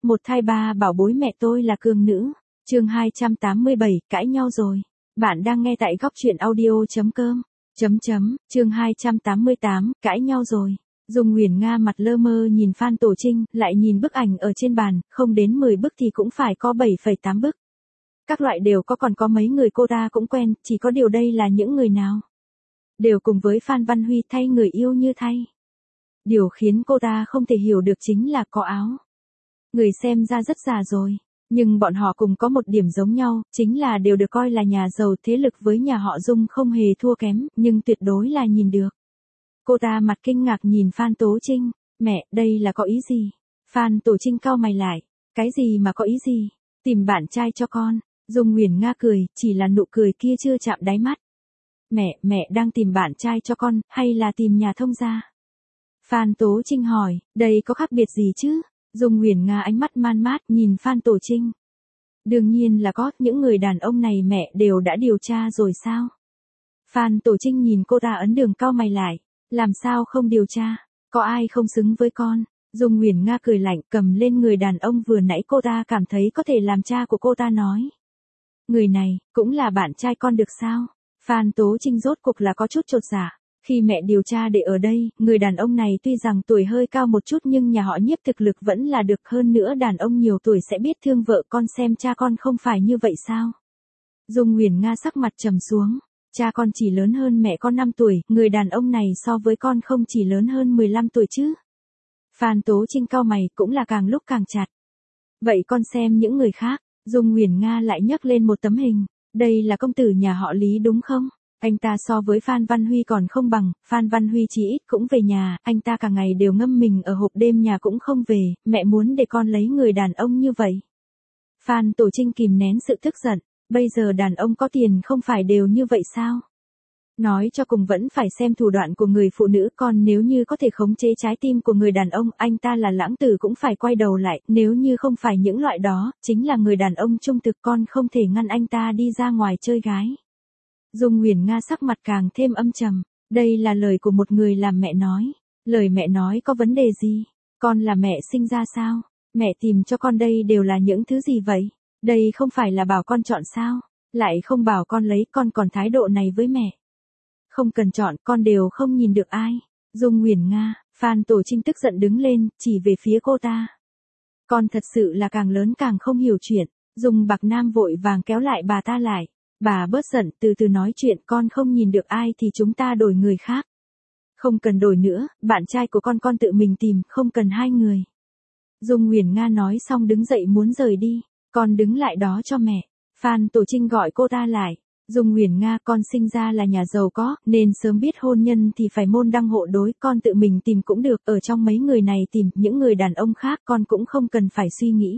Một thai ba bảo bối mẹ tôi là cường nữ. Chương 287, cãi nhau rồi. Bạn đang nghe tại góc truyện audio.com. Chương 288, cãi nhau rồi. Dung Nguyền Nga mặt lơ mơ nhìn Phan Tổ Trinh, lại nhìn bức ảnh ở trên bàn, không đến 10 bức thì cũng phải có 7,8 bức. Các loại đều có, còn có mấy người cô ta cũng quen, chỉ có điều đây là những người nào. Đều cùng với Phan Văn Huy thay người yêu như thay. Điều khiến cô ta không thể hiểu được chính là có áo. Người xem ra rất già rồi, nhưng bọn họ cùng có một điểm giống nhau, chính là đều được coi là nhà giàu, thế lực với nhà họ Dung không hề thua kém, nhưng tuyệt đối là nhìn được. Cô ta mặt kinh ngạc nhìn Phan Tố Trinh, mẹ, đây là có ý gì? Phan Tổ Trinh cau mày lại, cái gì mà có ý gì? Tìm bạn trai cho con. Dung Nguyền Nga cười, chỉ là nụ cười kia chưa chạm đáy mắt. Mẹ đang tìm bạn trai cho con, hay là tìm nhà thông gia? Phan Tố Trinh hỏi, đây có khác biệt gì chứ? Dung Nguyền Nga ánh mắt man mát nhìn Phan Tổ Trinh. Đương nhiên là có, những người đàn ông này mẹ đều đã điều tra rồi sao? Phan Tổ Trinh nhìn cô ta ấn đường cau mày lại, làm sao không điều tra, có ai không xứng với con? Dung Nguyền Nga cười lạnh cầm lên người đàn ông vừa nãy cô ta cảm thấy có thể làm cha của cô ta nói. Người này, cũng là bạn trai con được sao? Phan Tố Trinh rốt cuộc là có chút chột dạ. Khi mẹ điều tra để ở đây, người đàn ông này tuy rằng tuổi hơi cao một chút nhưng nhà họ Nhiếp thực lực vẫn là được, hơn nữa đàn ông nhiều tuổi sẽ biết thương vợ con, xem cha con không phải như vậy sao? Dung Nguyền Nga sắc mặt trầm xuống, cha con chỉ lớn hơn mẹ con 5 tuổi, người đàn ông này so với con không chỉ lớn hơn 15 tuổi chứ? Phan Tố Trinh cau mày cũng là càng lúc càng chặt. Vậy con xem những người khác. Dung Nguyền Nga lại nhấc lên một tấm hình, đây là công tử nhà họ Lý đúng không? Anh ta so với Phan Văn Huy còn không bằng, Phan Văn Huy chí ít cũng về nhà, anh ta cả ngày đều ngâm mình ở hộp đêm, nhà cũng không về, mẹ muốn để con lấy người đàn ông như vậy. Phan Tổ Trinh kìm nén sự tức giận, bây giờ đàn ông có tiền không phải đều như vậy sao? Nói cho cùng vẫn phải xem thủ đoạn của người phụ nữ, còn nếu như có thể khống chế trái tim của người đàn ông, anh ta là lãng tử cũng phải quay đầu lại, nếu như không phải những loại đó, chính là người đàn ông trung thực, con không thể ngăn anh ta đi ra ngoài chơi gái. Dung Nguyền Nga sắc mặt càng thêm âm trầm, đây là lời của một người làm mẹ nói, lời mẹ nói có vấn đề gì? Con là mẹ sinh ra sao? Mẹ tìm cho con đây đều là những thứ gì vậy? Đây không phải là bảo con chọn sao? Lại không bảo con lấy, con còn thái độ này với mẹ. Không cần chọn, con đều không nhìn được ai. Dung Nguyền Nga, Phan Tổ Trinh tức giận đứng lên, chỉ về phía cô ta. Con thật sự là càng lớn càng không hiểu chuyện. Dung Bạc Nam vội vàng kéo lại bà ta lại. Bà bớt giận, từ từ nói chuyện, con không nhìn được ai thì chúng ta đổi người khác. Không cần đổi nữa, bạn trai của con tự mình tìm, không cần hai người. Dung Nguyền Nga nói xong đứng dậy muốn rời đi. Con đứng lại đó cho mẹ. Phan Tổ Trinh gọi cô ta lại. Dung Nguyền Nga, con sinh ra là nhà giàu có, nên sớm biết hôn nhân thì phải môn đăng hộ đối, con tự mình tìm cũng được, ở trong mấy người này tìm, những người đàn ông khác con cũng không cần phải suy nghĩ.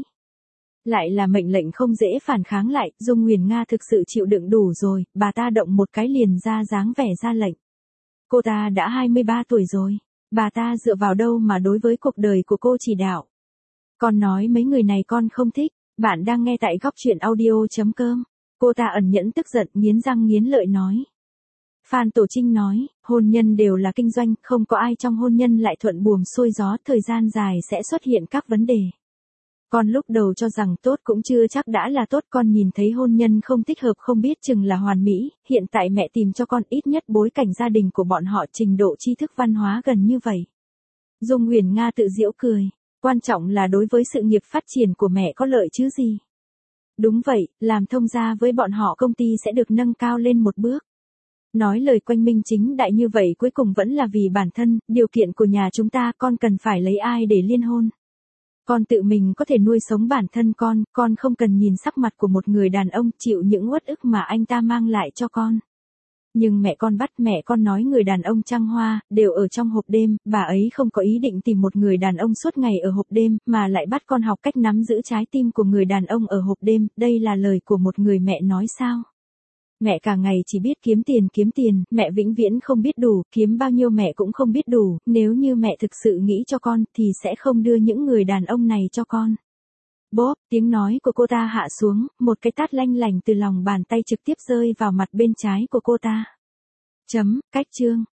Lại là mệnh lệnh không dễ phản kháng lại, Dung Nguyền Nga thực sự chịu đựng đủ rồi, bà ta động một cái liền ra dáng vẻ ra lệnh. Cô ta đã 23 tuổi rồi, bà ta dựa vào đâu mà đối với cuộc đời của cô chỉ đạo. Con nói mấy người này con không thích, bạn đang nghe tại góc truyện audio.com. Cô ta ẩn nhẫn tức giận, nghiến răng nghiến lợi nói. Phan Tổ Trinh nói, hôn nhân đều là kinh doanh, không có ai trong hôn nhân lại thuận buồm xuôi gió, thời gian dài sẽ xuất hiện các vấn đề. Con lúc đầu cho rằng tốt cũng chưa chắc đã là tốt, con nhìn thấy hôn nhân không thích hợp không biết chừng là hoàn mỹ, hiện tại mẹ tìm cho con ít nhất bối cảnh gia đình của bọn họ trình độ tri thức văn hóa gần như vậy. Dung Nguyền Nga tự giễu cười, quan trọng là đối với sự nghiệp phát triển của mẹ có lợi chứ gì. Đúng vậy, làm thông gia với bọn họ công ty sẽ được nâng cao lên một bước. Nói lời quanh minh chính đại như vậy cuối cùng vẫn là vì bản thân, điều kiện của nhà chúng ta, con cần phải lấy ai để liên hôn. Con tự mình có thể nuôi sống bản thân con không cần nhìn sắc mặt của một người đàn ông, chịu những uất ức mà anh ta mang lại cho con. Nhưng mẹ con nói người đàn ông trăng hoa, đều ở trong hộp đêm, bà ấy không có ý định tìm một người đàn ông suốt ngày ở hộp đêm, mà lại bắt con học cách nắm giữ trái tim của người đàn ông ở hộp đêm, đây là lời của một người mẹ nói sao? Mẹ cả ngày chỉ biết kiếm tiền, mẹ vĩnh viễn không biết đủ, kiếm bao nhiêu mẹ cũng không biết đủ, nếu như mẹ thực sự nghĩ cho con, thì sẽ không đưa những người đàn ông này cho con. Bóp, tiếng nói của cô ta hạ xuống, một cái tát lanh lành từ lòng bàn tay trực tiếp rơi vào mặt bên trái của cô ta. Cách chương.